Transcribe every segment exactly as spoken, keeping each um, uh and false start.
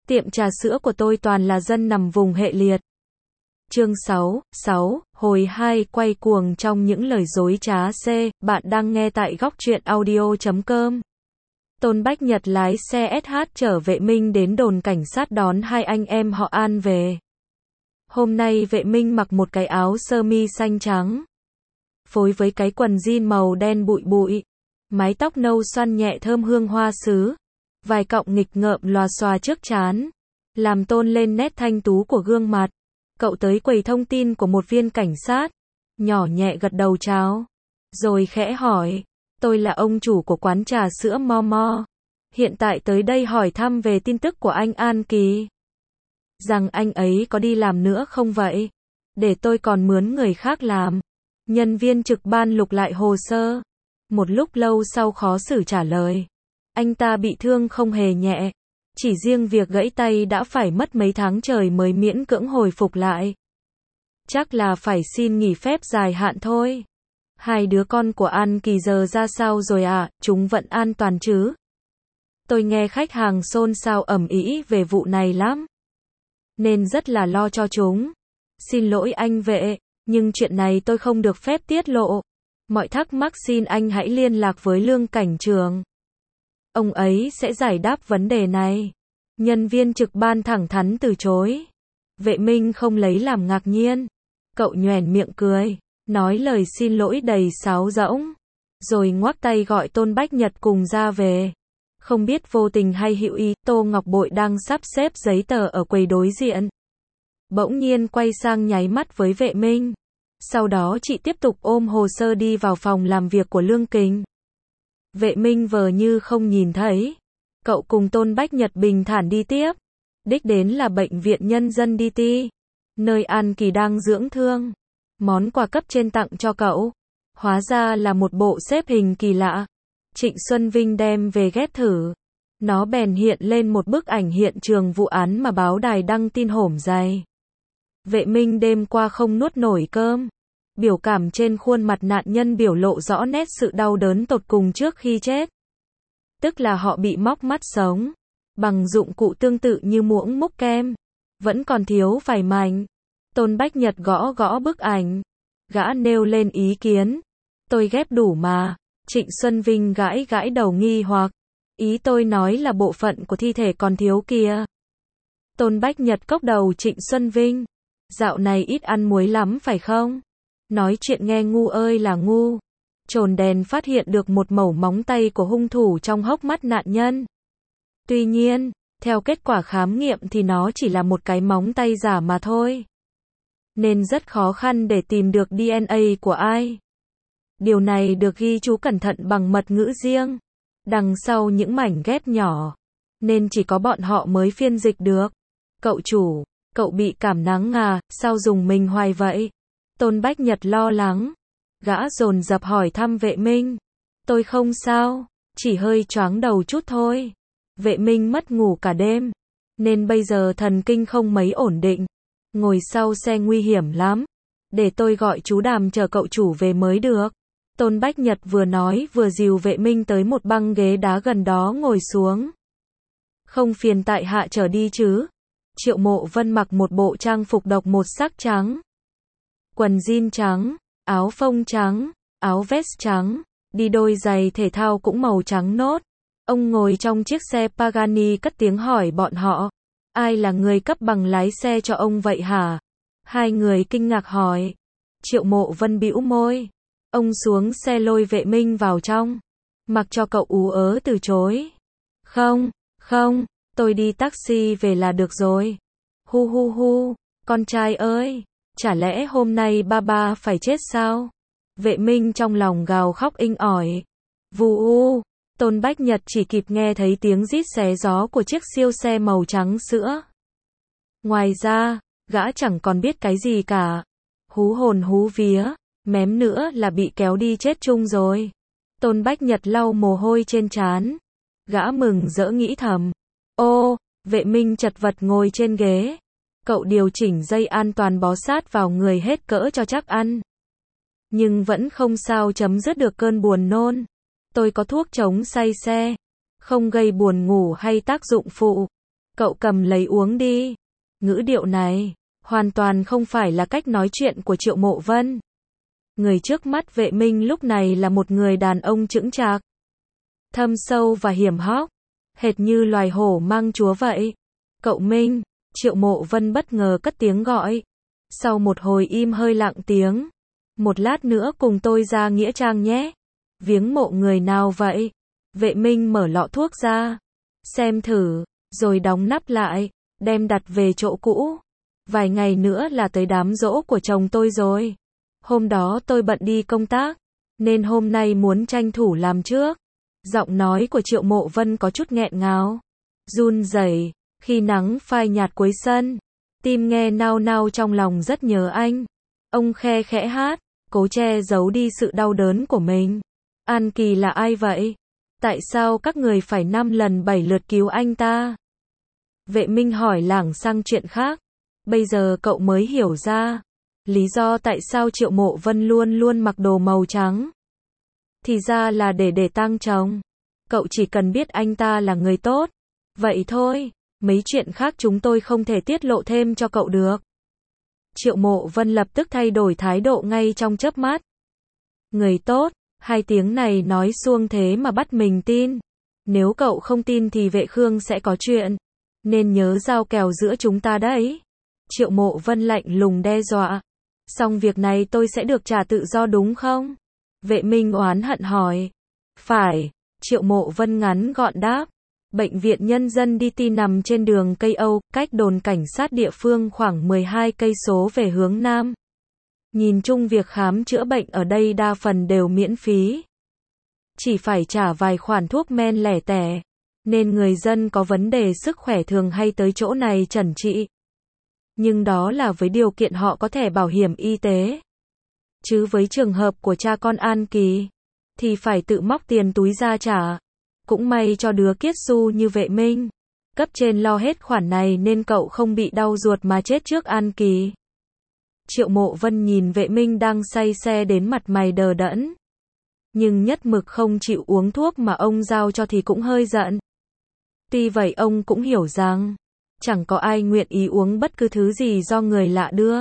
Tiệm trà sữa của tôi toàn là dân nằm vùng hệ liệt. Chương sáu, sáu, hồi hai, quay cuồng trong những lời dối trá. C. Bạn đang nghe tại góc truyện audio chấm com. Tôn Bách Nhật lái xe ét hát chở Vệ Minh đến đồn cảnh sát đón hai anh em họ An về. Hôm nay Vệ Minh mặc một cái áo sơ mi xanh trắng, phối với cái quần jean màu đen bụi bụi, mái tóc nâu xoăn nhẹ thơm hương hoa sứ, vài cọng nghịch ngợm lòa xòa trước trán, làm tôn lên nét thanh tú của gương mặt. Cậu tới quầy thông tin của một viên cảnh sát, nhỏ nhẹ gật đầu chào, rồi khẽ hỏi, tôi là ông chủ của quán trà sữa Momo, hiện tại tới đây hỏi thăm về tin tức của anh An Kỳ. Rằng anh ấy có đi làm nữa không vậy? Để tôi còn mướn người khác làm. Nhân viên trực ban lục lại hồ sơ. Một lúc lâu sau khó xử trả lời. Anh ta bị thương không hề nhẹ. Chỉ riêng việc gãy tay đã phải mất mấy tháng trời mới miễn cưỡng hồi phục lại. Chắc là phải xin nghỉ phép dài hạn thôi. Hai đứa con của An Kỳ giờ ra sao rồi à, chúng vẫn an toàn chứ? Tôi nghe khách hàng xôn xao ầm ĩ về vụ này lắm, nên rất là lo cho chúng. Xin lỗi anh Vệ, nhưng chuyện này tôi không được phép tiết lộ. Mọi thắc mắc xin anh hãy liên lạc với Lương Cảnh Trường. Ông ấy sẽ giải đáp vấn đề này. Nhân viên trực ban thẳng thắn từ chối. Vệ Minh không lấy làm ngạc nhiên. Cậu nhoẻn miệng cười, nói lời xin lỗi đầy sáo rỗng, rồi ngoắc tay gọi Tôn Bách Nhật cùng ra về. Không biết vô tình hay hữu ý, Tô Ngọc Bội đang sắp xếp giấy tờ ở quầy đối diện. Bỗng nhiên quay sang nháy mắt với Vệ Minh. Sau đó chị tiếp tục ôm hồ sơ đi vào phòng làm việc của Lương Kình. Vệ Minh vờ như không nhìn thấy. Cậu cùng Tôn Bách Nhật bình thản đi tiếp. Đích đến là bệnh viện nhân dân đê tê, nơi An Kỳ đang dưỡng thương. Món quà cấp trên tặng cho cậu, hóa ra là một bộ xếp hình kỳ lạ. Trịnh Xuân Vinh đem về ghép thử. Nó bèn hiện lên một bức ảnh hiện trường vụ án mà báo đài đăng tin hổm dày. Vệ Minh đêm qua không nuốt nổi cơm. Biểu cảm trên khuôn mặt nạn nhân biểu lộ rõ nét sự đau đớn tột cùng trước khi chết. Tức là họ bị móc mắt sống bằng dụng cụ tương tự như muỗng múc kem. Vẫn còn thiếu vài mảnh. Tôn Bách Nhật gõ gõ bức ảnh. Gã nêu lên ý kiến. Tôi ghép đủ mà. Trịnh Xuân Vinh gãi gãi đầu nghi hoặc. Ý tôi nói là bộ phận của thi thể còn thiếu kìa. Tôn Bách Nhật cốc đầu Trịnh Xuân Vinh. Dạo này ít ăn muối lắm phải không? Nói chuyện nghe ngu ơi là ngu. Chồn đèn phát hiện được một mẩu móng tay của hung thủ trong hốc mắt nạn nhân. Tuy nhiên, theo kết quả khám nghiệm thì nó chỉ là một cái móng tay giả mà thôi. Nên rất khó khăn để tìm được đê en a của ai. Điều này được ghi chú cẩn thận bằng mật ngữ riêng, đằng sau những mảnh ghép nhỏ, nên chỉ có bọn họ mới phiên dịch được. Cậu chủ, cậu bị cảm nắng à, sao dùng mình hoài vậy? Tôn Bách Nhật lo lắng. Gã dồn dập hỏi thăm Vệ Minh. Tôi không sao, chỉ hơi choáng đầu chút thôi. Vệ Minh mất ngủ cả đêm, nên bây giờ thần kinh không mấy ổn định. Ngồi sau xe nguy hiểm lắm. Để tôi gọi chú Đàm chờ cậu chủ về mới được. Tôn Bách Nhật vừa nói vừa dìu Vệ Minh tới một băng ghế đá gần đó ngồi xuống. Không phiền tại hạ trở đi chứ? Triệu Mộ Vân mặc một bộ trang phục độc một sắc trắng. Quần jean trắng, áo phông trắng, áo vest trắng, đi đôi giày thể thao cũng màu trắng nốt. Ông ngồi trong chiếc xe Pagani cất tiếng hỏi bọn họ. Ai là người cấp bằng lái xe cho ông vậy hả? Hai người kinh ngạc hỏi. Triệu Mộ Vân bĩu môi. Ông xuống xe lôi Vệ Minh vào trong. Mặc cho cậu ú ớ từ chối. Không, không, tôi đi taxi về là được rồi. Hu hu hu, con trai ơi, chả lẽ hôm nay ba ba phải chết sao? Vệ Minh trong lòng gào khóc inh ỏi. Vù u, Tôn Bách Nhật chỉ kịp nghe thấy tiếng rít xé gió của chiếc siêu xe màu trắng sữa. Ngoài ra, gã chẳng còn biết cái gì cả. Hú hồn hú vía, mém nữa là bị kéo đi chết chung rồi. Tôn Bách Nhật lau mồ hôi trên trán. Gã mừng rỡ nghĩ thầm. Ô, Vệ Minh chật vật ngồi trên ghế. Cậu điều chỉnh dây an toàn bó sát vào người hết cỡ cho chắc ăn. Nhưng vẫn không sao chấm dứt được cơn buồn nôn. Tôi có thuốc chống say xe, không gây buồn ngủ hay tác dụng phụ. Cậu cầm lấy uống đi. Ngữ điệu này, hoàn toàn không phải là cách nói chuyện của Triệu Mộ Vân. Người trước mắt Vệ Minh lúc này là một người đàn ông chững chạc, thâm sâu và hiểm hóc, hệt như loài hổ mang chúa vậy. Cậu Minh, Triệu Mộ Vân bất ngờ cất tiếng gọi. Sau một hồi im hơi lặng tiếng. Một lát nữa cùng tôi ra nghĩa trang nhé. Viếng mộ người nào vậy? Vệ Minh mở lọ thuốc ra, xem thử, rồi đóng nắp lại, đem đặt về chỗ cũ. Vài ngày nữa là tới đám giỗ của chồng tôi rồi. Hôm đó tôi bận đi công tác, nên hôm nay muốn tranh thủ làm trước. Giọng nói của Triệu Mộ Vân có chút nghẹn ngào, run rẩy, khi nắng phai nhạt cuối sân, tim nghe nao nao trong lòng rất nhớ anh. Ông khe khẽ hát, cố che giấu đi sự đau đớn của mình. An Kỳ là ai vậy? Tại sao các người phải năm lần bảy lượt cứu anh ta? Vệ Minh hỏi lảng sang chuyện khác. Bây giờ cậu mới hiểu ra lý do tại sao Triệu Mộ Vân luôn luôn mặc đồ màu trắng. Thì ra là để để tang chồng. Cậu chỉ cần biết anh ta là người tốt. Vậy thôi, mấy chuyện khác chúng tôi không thể tiết lộ thêm cho cậu được. Triệu Mộ Vân lập tức thay đổi thái độ ngay trong chớp mắt. Người tốt, hai tiếng này nói suông thế mà bắt mình tin. Nếu cậu không tin thì Vệ Khương sẽ có chuyện. Nên nhớ giao kèo giữa chúng ta đấy. Triệu Mộ Vân lạnh lùng đe dọa. Xong việc này tôi sẽ được trả tự do đúng không? Vệ Minh oán hận hỏi. Phải, Triệu Mộ Vân ngắn gọn đáp. Bệnh viện Nhân dân đê tê nằm trên đường Cây Âu, cách đồn cảnh sát địa phương khoảng mười hai cây số về hướng Nam. Nhìn chung việc khám chữa bệnh ở đây đa phần đều miễn phí. Chỉ phải trả vài khoản thuốc men lẻ tẻ, nên người dân có vấn đề sức khỏe thường hay tới chỗ này chẩn trị. Nhưng đó là với điều kiện họ có thẻ bảo hiểm y tế. Chứ với trường hợp của cha con An Kỳ, thì phải tự móc tiền túi ra trả. Cũng may cho đứa kiết su như Vệ Minh. Cấp trên lo hết khoản này nên cậu không bị đau ruột mà chết trước An Kỳ. Triệu Mộ Vân nhìn Vệ Minh đang say xe đến mặt mày đờ đẫn. Nhưng nhất mực không chịu uống thuốc mà ông giao cho thì cũng hơi giận. Tuy vậy ông cũng hiểu rằng, chẳng có ai nguyện ý uống bất cứ thứ gì do người lạ đưa.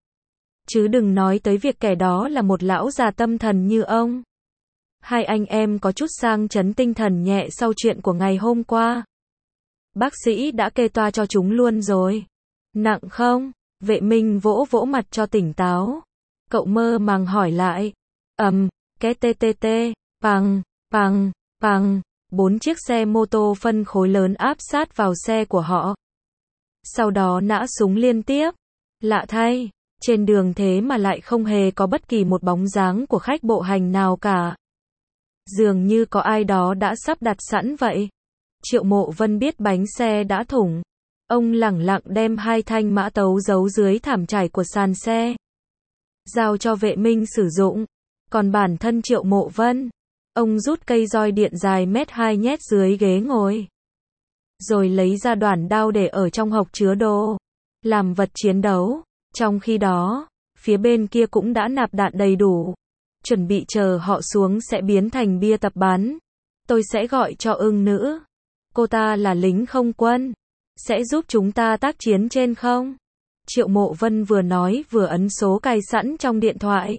Chứ đừng nói tới việc kẻ đó là một lão già tâm thần như ông. Hai anh em có chút sang chấn tinh thần nhẹ sau chuyện của ngày hôm qua. Bác sĩ đã kê toa cho chúng luôn rồi. Nặng không? Vệ Minh vỗ vỗ mặt cho tỉnh táo. Cậu mơ màng hỏi lại. Ầm, cái tê tê tê, pằng, pằng, pằng. Bốn chiếc xe mô tô phân khối lớn áp sát vào xe của họ. Sau đó nã súng liên tiếp. Lạ thay, trên đường thế mà lại không hề có bất kỳ một bóng dáng của khách bộ hành nào cả. Dường như có ai đó đã sắp đặt sẵn vậy. Triệu Mộ Vân biết bánh xe đã thủng. Ông lẳng lặng đem hai thanh mã tấu giấu dưới thảm trải của sàn xe, giao cho Vệ Minh sử dụng. Còn bản thân Triệu Mộ Vân, ông rút cây roi điện dài mét hai nhét dưới ghế ngồi. Rồi lấy ra đoản đao để ở trong hộc chứa đồ, làm vật chiến đấu. Trong khi đó, phía bên kia cũng đã nạp đạn đầy đủ, chuẩn bị chờ họ xuống sẽ biến thành bia tập bắn. Tôi sẽ gọi cho ưng nữ. Cô ta là lính không quân, sẽ giúp chúng ta tác chiến trên không. Triệu Mộ Vân vừa nói vừa ấn số cài sẵn trong điện thoại.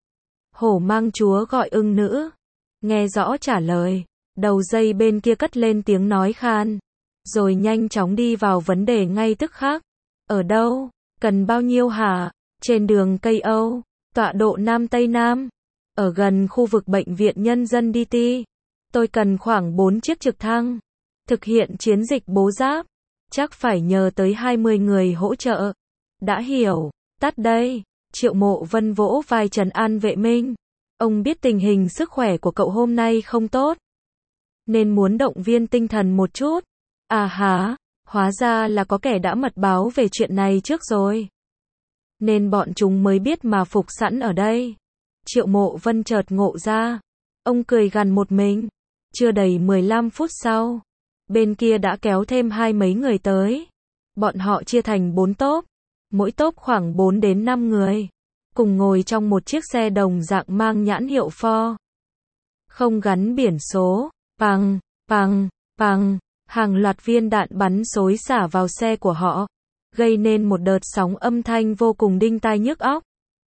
Hổ mang chúa gọi ưng nữ. Nghe rõ trả lời, đầu dây bên kia cất lên tiếng nói khan, rồi nhanh chóng đi vào vấn đề ngay tức khắc. Ở đâu? Cần bao nhiêu hả? Trên đường Cây Âu, tọa độ Nam Tây Nam, ở gần khu vực bệnh viện Nhân dân đê tê. Tôi cần khoảng bốn chiếc trực thăng. Thực hiện chiến dịch bố giáp, chắc phải nhờ tới hai mươi người hỗ trợ. Đã hiểu, tắt đây. Triệu Mộ Vân vỗ vai trấn an Vệ Minh. Ông biết tình hình sức khỏe của cậu hôm nay không tốt, nên muốn động viên tinh thần một chút. À hả, hóa ra là có kẻ đã mật báo về chuyện này trước rồi, nên bọn chúng mới biết mà phục sẵn ở đây. Triệu Mộ Vân chợt ngộ ra. Ông cười gằn một mình. Chưa đầy mười lăm phút sau, bên kia đã kéo thêm hai mấy người tới. Bọn họ chia thành bốn tốp, mỗi tốp khoảng bốn đến năm người, cùng ngồi trong một chiếc xe đồng dạng mang nhãn hiệu Ford, không gắn biển số. Pằng, pằng, pằng, Hàng loạt viên đạn bắn xối xả vào xe của họ, gây nên một đợt sóng âm thanh vô cùng đinh tai nhức óc.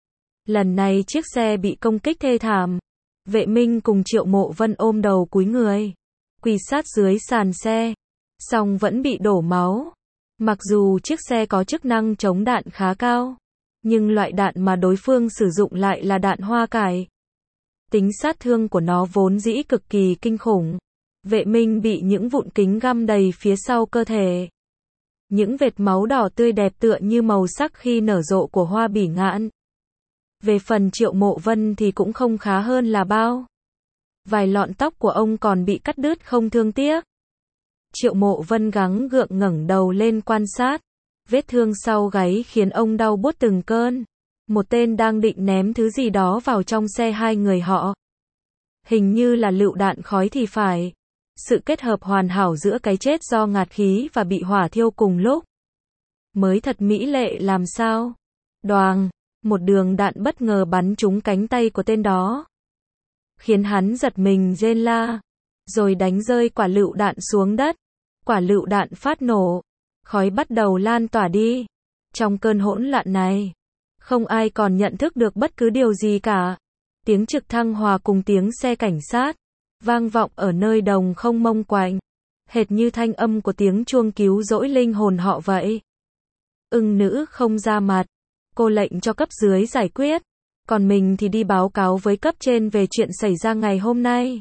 Lần này chiếc xe bị công kích thê thảm. Vệ Minh cùng Triệu Mộ Vân ôm đầu cúi người, quỳ sát dưới sàn xe, song vẫn bị đổ máu. Mặc dù chiếc xe có chức năng chống đạn khá cao, nhưng loại đạn mà đối phương sử dụng lại là đạn hoa cải. Tính sát thương của nó vốn dĩ cực kỳ kinh khủng. Vệ Minh bị những vụn kính găm đầy phía sau cơ thể. Những vệt máu đỏ tươi đẹp tựa như màu sắc khi nở rộ của hoa bỉ ngạn. Về phần Triệu Mộ Vân thì cũng không khá hơn là bao. Vài lọn tóc của ông còn bị cắt đứt không thương tiếc. Triệu Mộ Vân gắng gượng ngẩng đầu lên quan sát. Vết thương sau gáy khiến ông đau buốt từng cơn. Một tên đang định ném thứ gì đó vào trong xe hai người họ. Hình như là lựu đạn khói thì phải. Sự kết hợp hoàn hảo giữa cái chết do ngạt khí và bị hỏa thiêu cùng lúc. Mới thật mỹ lệ làm sao. Đoàng, một đường đạn bất ngờ bắn trúng cánh tay của tên đó. Khiến hắn giật mình rên la. Rồi đánh rơi quả lựu đạn xuống đất. Quả lựu đạn phát nổ. Khói bắt đầu lan tỏa đi. Trong cơn hỗn loạn này, không ai còn nhận thức được bất cứ điều gì cả. Tiếng trực thăng hòa cùng tiếng xe cảnh sát vang vọng ở nơi đồng không mông quạnh, hệt như thanh âm của tiếng chuông cứu rỗi linh hồn họ vậy. Ưng nữ không ra mặt, cô lệnh cho cấp dưới giải quyết, còn mình thì đi báo cáo với cấp trên về chuyện xảy ra ngày hôm nay.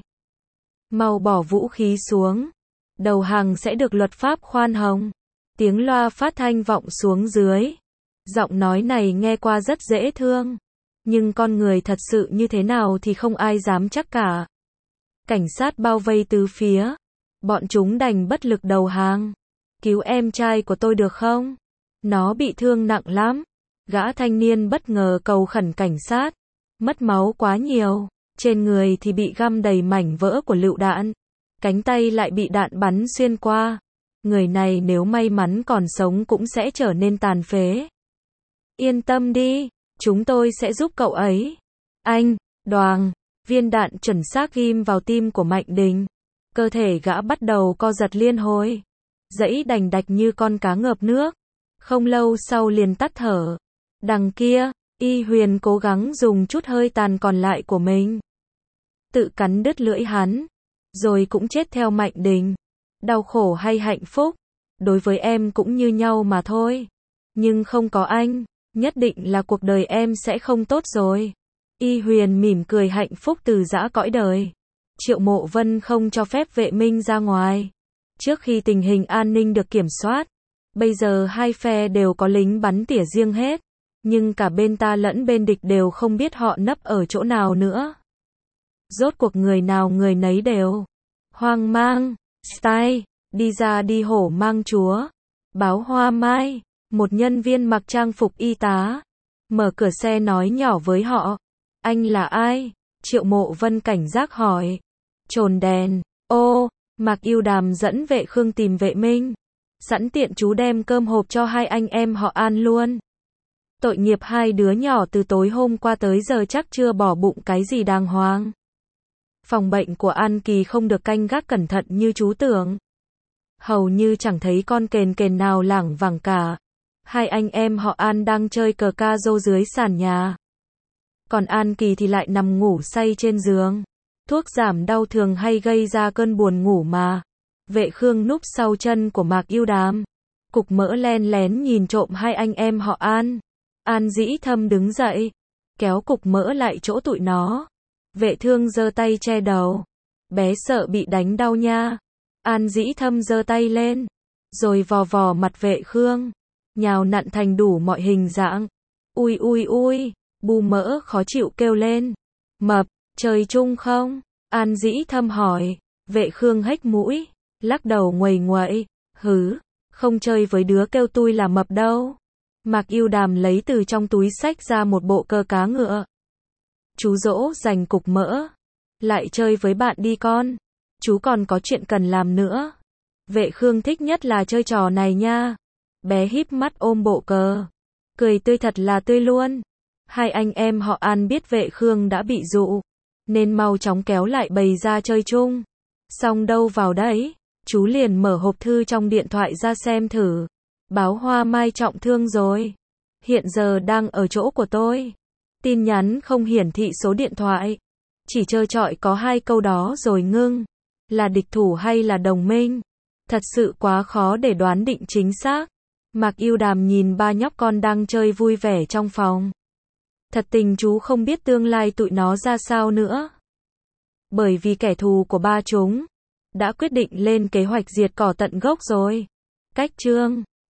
Mau bỏ vũ khí xuống, đầu hàng sẽ được luật pháp khoan hồng. Tiếng loa phát thanh vọng xuống dưới. Giọng nói này nghe qua rất dễ thương, nhưng con người thật sự như thế nào thì không ai dám chắc cả. Cảnh sát bao vây tứ phía, bọn chúng đành bất lực đầu hàng. Cứu em trai của tôi được không? Nó bị thương nặng lắm. Gã thanh niên bất ngờ cầu khẩn cảnh sát. Mất máu quá nhiều, trên người thì bị găm đầy mảnh vỡ của lựu đạn, cánh tay lại bị đạn bắn xuyên qua. Người này nếu may mắn còn sống cũng sẽ trở nên tàn phế. Yên tâm đi, chúng tôi sẽ giúp cậu ấy. Anh, đoàng, viên đạn chuẩn xác ghim vào tim của Mạnh Đình. Cơ thể gã bắt đầu co giật liên hồi. Dãy đành đạch như con cá ngợp nước. Không lâu sau liền tắt thở. Đằng kia, Y Huyền cố gắng dùng chút hơi tàn còn lại của mình. Tự cắn đứt lưỡi hắn. Rồi cũng chết theo Mạnh Đình. Đau khổ hay hạnh phúc, đối với em cũng như nhau mà thôi. Nhưng không có anh, nhất định là cuộc đời em sẽ không tốt rồi. Y Huyền mỉm cười hạnh phúc từ giã cõi đời. Triệu Mộ Vân không cho phép Vệ Minh ra ngoài. Trước khi tình hình an ninh được kiểm soát, bây giờ hai phe đều có lính bắn tỉa riêng hết. Nhưng cả bên ta lẫn bên địch đều không biết họ nấp ở chỗ nào nữa. Rốt cuộc người nào người nấy đều hoang mang. Style, đi ra đi hổ mang chúa. Báo Hoa Mai, một nhân viên mặc trang phục y tá, mở cửa xe nói nhỏ với họ. Anh là ai? Triệu Mộ Vân cảnh giác hỏi. Chồn đèn. Ô, Mạc Yêu Đàm dẫn Vệ Khương tìm Vệ Minh. Sẵn tiện chú đem cơm hộp cho hai anh em họ An luôn. Tội nghiệp hai đứa nhỏ từ tối hôm qua tới giờ chắc chưa bỏ bụng cái gì đàng hoàng. Phòng bệnh của An Kỳ không được canh gác cẩn thận như chú tưởng. Hầu như chẳng thấy con kền kền nào lảng vảng cả. Hai anh em họ An đang chơi cờ ca rô dưới sàn nhà. Còn An Kỳ thì lại nằm ngủ say trên giường. Thuốc giảm đau thường hay gây ra cơn buồn ngủ mà. Vệ Khương núp sau chân của Mạc Yêu Đàm. Cục Mỡ len lén nhìn trộm hai anh em họ An. An Dĩ Thâm đứng dậy, kéo Cục Mỡ lại chỗ tụi nó. Vệ Thương giơ tay che đầu. Bé sợ bị đánh đau nha. An Dĩ Thâm giơ tay lên, rồi vò vò mặt Vệ Khương, nhào nặn thành đủ mọi hình dạng. Ui ui ui, Bu Mỡ khó chịu kêu lên. Mập, chơi chung không? An Dĩ Thâm hỏi. Vệ Khương hếch mũi, lắc đầu nguầy nguậy. Hứ, không chơi với đứa kêu tui là mập đâu. Mạc Yêu Đàm lấy từ trong túi xách ra một bộ cơ cá ngựa. Chú dỗ dành Cục Mỡ. Lại chơi với bạn đi con. Chú còn có chuyện cần làm nữa. Vệ Khương thích nhất là chơi trò này nha. Bé híp mắt ôm bộ cờ. Cười tươi thật là tươi luôn. Hai anh em họ An biết Vệ Khương đã bị dụ, nên mau chóng kéo lại bầy ra chơi chung. Xong đâu vào đấy. Chú liền mở hộp thư trong điện thoại ra xem thử. Báo Hoa Mai trọng thương rồi. Hiện giờ đang ở chỗ của tôi. Tin nhắn không hiển thị số điện thoại. Chỉ trơ trọi có hai câu đó rồi ngưng. Là địch thủ hay là đồng minh? Thật sự quá khó để đoán định chính xác. Mạc Yêu Đàm nhìn ba nhóc con đang chơi vui vẻ trong phòng. Thật tình chú không biết tương lai tụi nó ra sao nữa. Bởi vì kẻ thù của ba chúng đã quyết định lên kế hoạch diệt cỏ tận gốc rồi. Cách chương